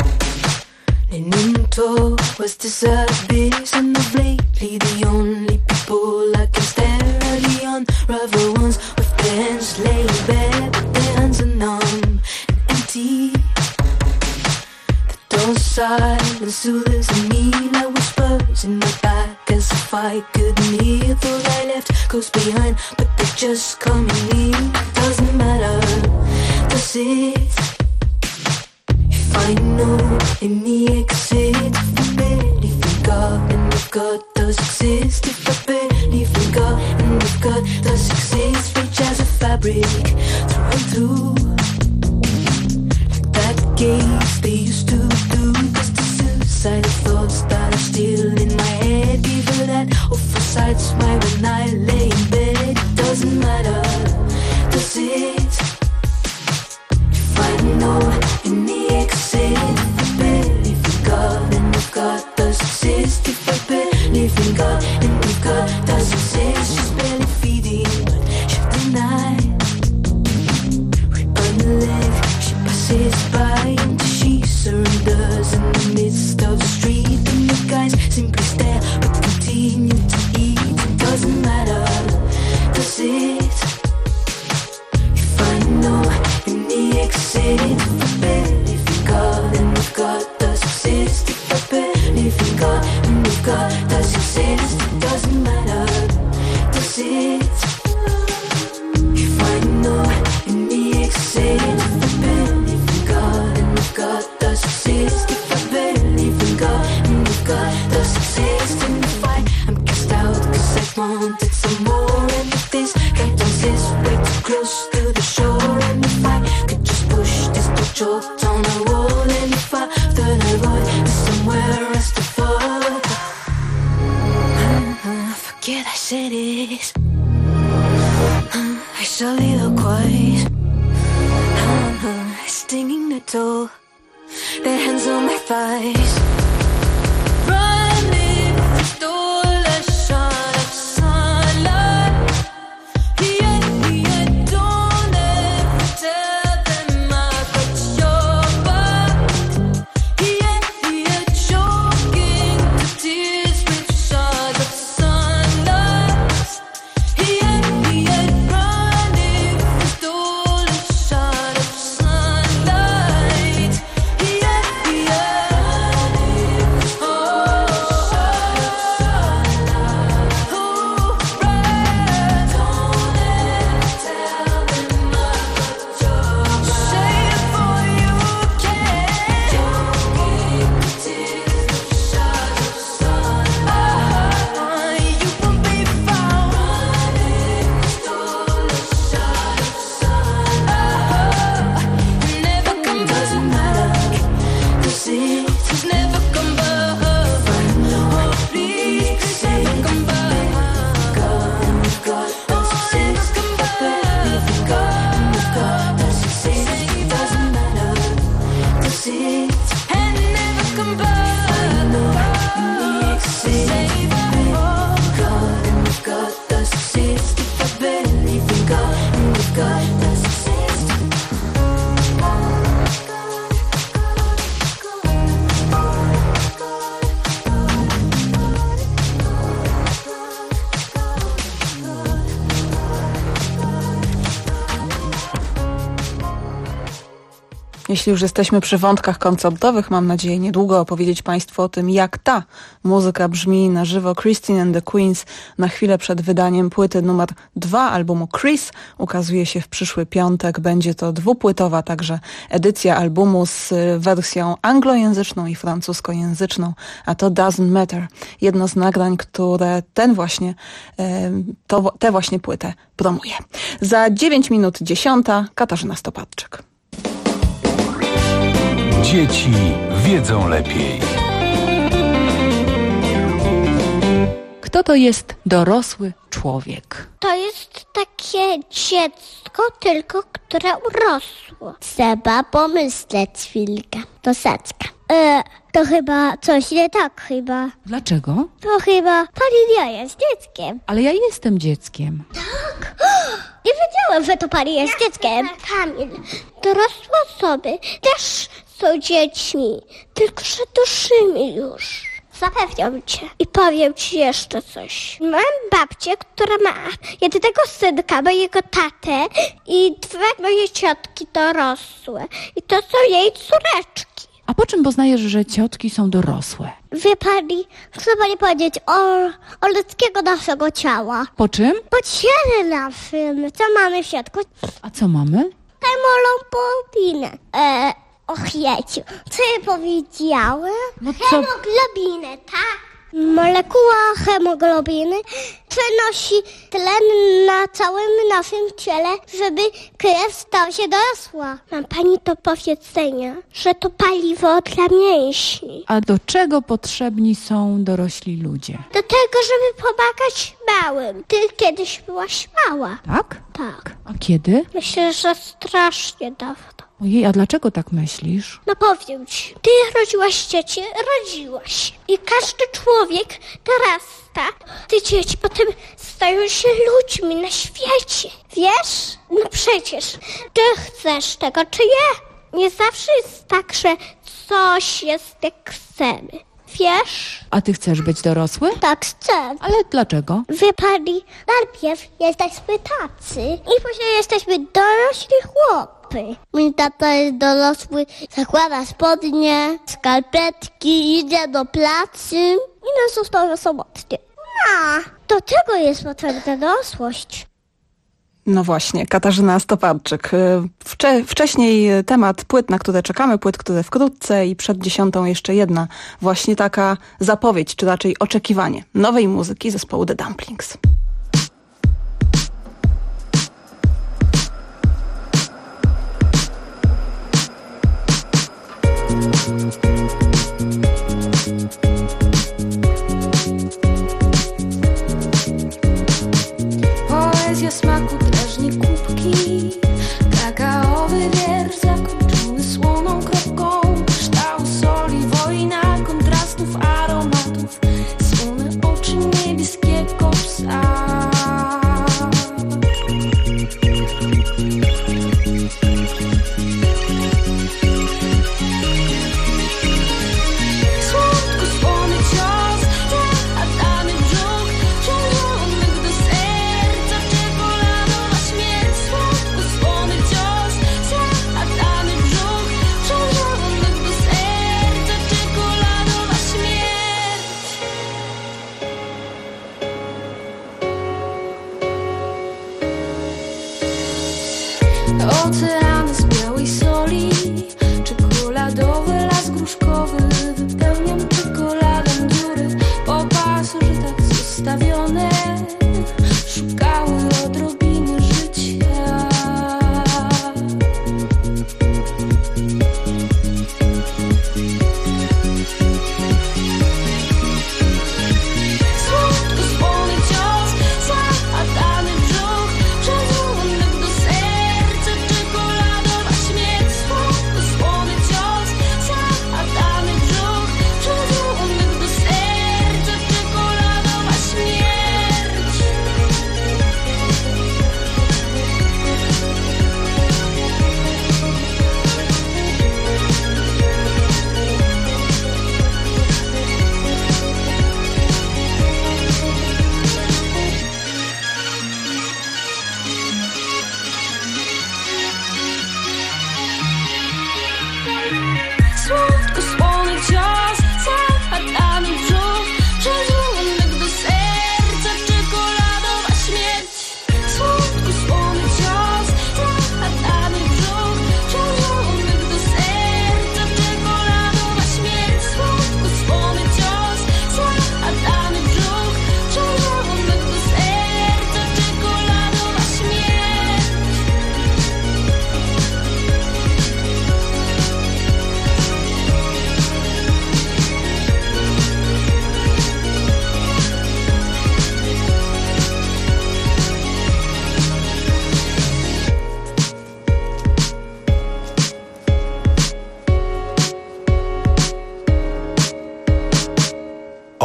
leaning towards this abyss, and of lately the only people I can stare are the unravel ones with their hands laid bare, but their hands are numb and empty. The dull silence soothes me like whispers in my back, as if I couldn't hear. Thought I left close behind, but they're just coming near. Doesn't matter, does it? If I know in the exit, if I barely think God and if God does exist, if I barely think God and if God does exist, rich as a fabric through and through, like that gaze they used to do. Cause the suicidal thoughts that are still in my head, even that awful sight smile when I lay in bed. It doesn't matter, does it? If I know in the exit, if I believe in God and if God does exist, if I believe in God and if God does exist, she's barely feeding but she'll deny. We burn the leg, she passes by until she surrenders in the midst of the street, and the guys simply stare but continue to eat. It doesn't matter, does it? If I know in the exit, if I believe in God and if God does exist, if I believe in God and if God does exist, it doesn't matter, does it? If I know in the exit, if I believe in God and if God does exist, if I believe in God and if God does exist, and if I am cast out cause I wanted some more, and if this guy does this way too close to the shore, and if I could just push this torch on the wall, and if I thought I would is somewhere else to fall. Forget I said it. I soliloquize, stinging the toe, their hands on my thighs, running through the shot of sunlight. Yeah, don't ever tell them I got your back. Yeah, choking the tears with shards of sunlight. Yeah, running through the shot of sunlight. Jeśli już jesteśmy przy wątkach koncertowych, mam nadzieję niedługo opowiedzieć Państwu o tym, jak ta muzyka brzmi na żywo. Christine and the Queens na chwilę przed wydaniem płyty numer 2 albumu Chris ukazuje się w przyszły piątek. Będzie to dwupłytowa także edycja albumu z wersją anglojęzyczną i francuskojęzyczną, a to Doesn't Matter. Jedno z nagrań, które tę właśnie płytę promuje. Za 9 minut 10 Katarzyna Stopadczyk. Dzieci wiedzą lepiej. Kto to jest dorosły człowiek? To jest takie dziecko, tylko które urosło. Trzeba pomyśleć chwilkę. To Saczka. To chyba coś nie tak chyba. Dlaczego? To chyba pani nie jest dzieckiem. Ale ja jestem dzieckiem. Tak? Nie wiedziałam, że to pani jest dzieckiem. Kamil, dorosłe osoby też są dziećmi, tylko że duszymi już. Zapewniam cię. I powiem ci jeszcze coś. Mam babcię, która ma jednego synka, mojego tatę i 2 moje ciotki dorosłe. I to są jej córeczki. A po czym poznajesz, że ciotki są dorosłe? Wie pani, chcę pani powiedzieć o ludzkiego naszego ciała. Po czym? Po ciele naszym. Co mamy w środku? A co mamy? Hemoglobinę. Och jeciu, co ja powiedziałem? No Hemoglobinę, tak. Molekuła hemoglobiny przenosi tlen na całym naszym ciele, żeby krew stała się dorosła. Mam pani do powiedzenia, że to paliwo dla mięśni. A do czego potrzebni są dorośli ludzie? Do tego, żeby pomagać małym. Ty kiedyś byłaś mała. Tak? Tak. A kiedy? Myślę, że strasznie dawno. Ojej, a dlaczego tak myślisz? No powiem ci, ty rodziłaś dzieci, rodziłaś. I każdy człowiek dorasta. Te dzieci potem stają się ludźmi na świecie. Wiesz? No przecież, ty chcesz tego, czy nie? Nie zawsze jest tak, że coś jest jak chcemy. Wiesz? A ty chcesz być dorosły? Tak, chcę. Ale dlaczego? Wie pani, najpierw jesteśmy tacy i później jesteśmy dorośli chłopy. Mój tata jest dorosły, zakłada spodnie, skarpetki, idzie do pracy i nas zostawia samotnie. A, do tego jest potrzebna dorosłość. No właśnie, Katarzyna Stopadczyk. Wcześniej temat płyt, na które czekamy, płyt, które wkrótce i przed 10 jeszcze jedna. Właśnie taka zapowiedź, czy raczej oczekiwanie nowej muzyki zespołu The Dumplings. Poezja smaku drażni kubki, kakaowy wiersz zakończony słoną kropką, kształt soli, wojna kontrastów, aromatów, słone oczy niebieskiego psa. Słodko słony cios, a dany brzuch, ciągłonych do serca, czekoladowa śmierć. Słodko słony cios, a dany brzuch, ciągłonych do serca, czekoladowa śmierć. Oceany z białej soli, czekoladowy las gruszkowy, wypełniam czekoladą dziury po pasożytach zostawione, szukały odrobiny życia. Słodko słony cios, zapadany brzuch, przeżonych do serca, czekoladowa śmierć. Słodko słony cios, zapadany brzuch,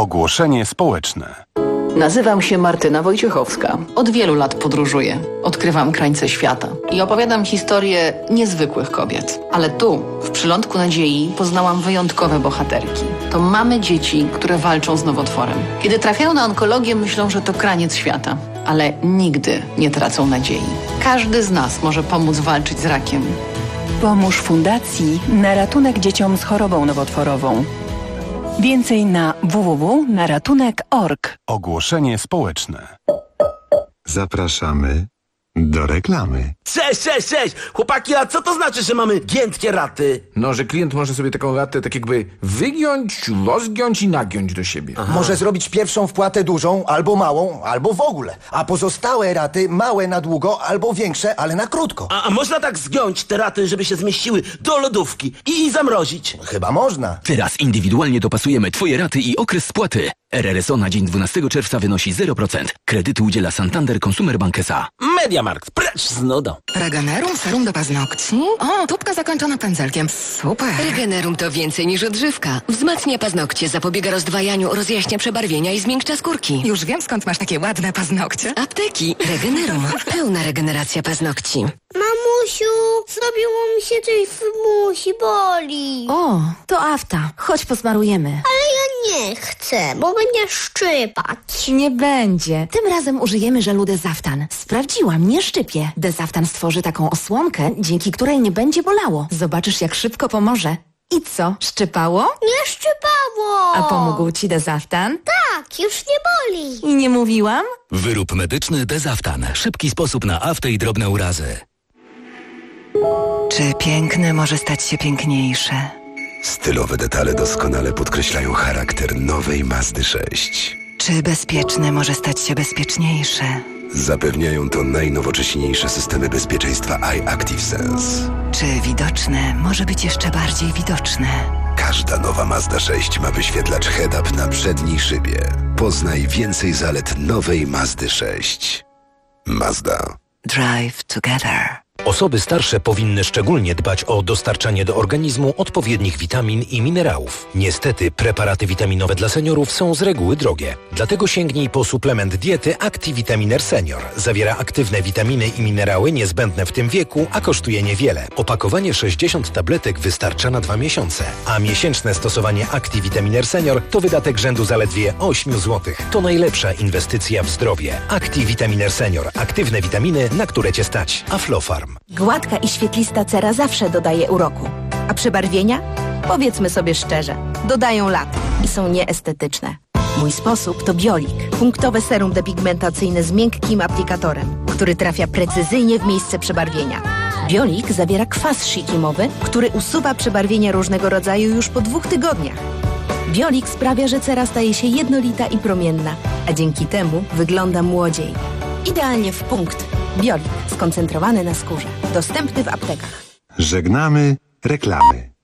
Ogłoszenie społeczne. Nazywam się Martyna Wojciechowska. Od wielu lat podróżuję. Odkrywam krańce świata i opowiadam historie niezwykłych kobiet. Ale tu, w Przylądku Nadziei, poznałam wyjątkowe bohaterki. To mamy dzieci, które walczą z nowotworem. Kiedy trafiają na onkologię, myślą, że to kraniec świata. Ale nigdy nie tracą nadziei. Każdy z nas może pomóc walczyć z rakiem. Pomóż Fundacji na ratunek dzieciom z chorobą nowotworową. Więcej na www.naratunek.org. Ogłoszenie społeczne. Zapraszamy do reklamy. Cześć! Chłopaki, a co to znaczy, że mamy giętkie raty? No, że klient może sobie taką ratę tak jakby wygiąć, rozgiąć i nagiąć do siebie. Może zrobić pierwszą wpłatę dużą, albo małą, albo w ogóle. A pozostałe raty małe na długo, albo większe, ale na krótko. A można tak zgiąć te raty, żeby się zmieściły do lodówki i zamrozić? Chyba można. Teraz indywidualnie dopasujemy Twoje raty i okres spłaty. RRSO na dzień 12 czerwca wynosi 0%. Kredytu udziela Santander Consumer Bank S.A. Mediamarkt, precz z nudą. Regenerum serum do paznokci? O, tubka zakończona pędzelkiem. Super. Regenerum to więcej niż odżywka. Wzmacnia paznokcie, zapobiega rozdwajaniu, rozjaśnia przebarwienia i zmiękcza skórki. Już wiem, skąd masz takie ładne paznokcie. Apteki. Regenerum. Pełna regeneracja paznokci. Mamusiu, zrobiło mi się coś w musi, boli. O, to afta. Chodź posmarujemy. Ale ja nie chcę, bo będzie szczypać. Nie będzie. Tym razem użyjemy żelu Dezaftan. Sprawdziłam, nie szczypie. Dezaftan stworzy taką osłonkę, dzięki której nie będzie bolało. Zobaczysz, jak szybko pomoże. I co, szczypało? Nie szczypało. A pomógł ci Dezaftan? Tak, już nie boli. I nie mówiłam? Wyrób medyczny Dezaftan. Szybki sposób na aftę i drobne urazy. Czy piękne może stać się piękniejsze? Stylowe detale doskonale podkreślają charakter nowej Mazdy 6. Czy bezpieczne może stać się bezpieczniejsze? Zapewniają to najnowocześniejsze systemy bezpieczeństwa iActive Sense. Czy widoczne może być jeszcze bardziej widoczne? Każda nowa Mazda 6 ma wyświetlacz head-up na przedniej szybie. Poznaj więcej zalet nowej Mazdy 6. Mazda. Drive together. Osoby starsze powinny szczególnie dbać o dostarczanie do organizmu odpowiednich witamin i minerałów. Niestety preparaty witaminowe dla seniorów są z reguły drogie. Dlatego sięgnij po suplement diety ActiVitaminer Senior. Zawiera aktywne witaminy i minerały niezbędne w tym wieku, a kosztuje niewiele. Opakowanie 60 tabletek wystarcza na 2 miesiące, a miesięczne stosowanie ActiVitaminer Senior to wydatek rzędu zaledwie 8 zł. To najlepsza inwestycja w zdrowie. ActiVitaminer Senior. Aktywne witaminy, na które Cię stać. Aflofarm. Gładka i świetlista cera zawsze dodaje uroku. A przebarwienia? Powiedzmy sobie szczerze, dodają lat i są nieestetyczne. Mój sposób to Biolik. Punktowe serum depigmentacyjne z miękkim aplikatorem, który trafia precyzyjnie w miejsce przebarwienia. Biolik zawiera kwas szikimowy, który usuwa przebarwienia różnego rodzaju już po 2 tygodniach. Biolik sprawia, że cera staje się jednolita i promienna, a dzięki temu wygląda młodziej. Idealnie w punkt. Biolik, skoncentrowany na skórze. Dostępny w aptekach. Żegnamy reklamy.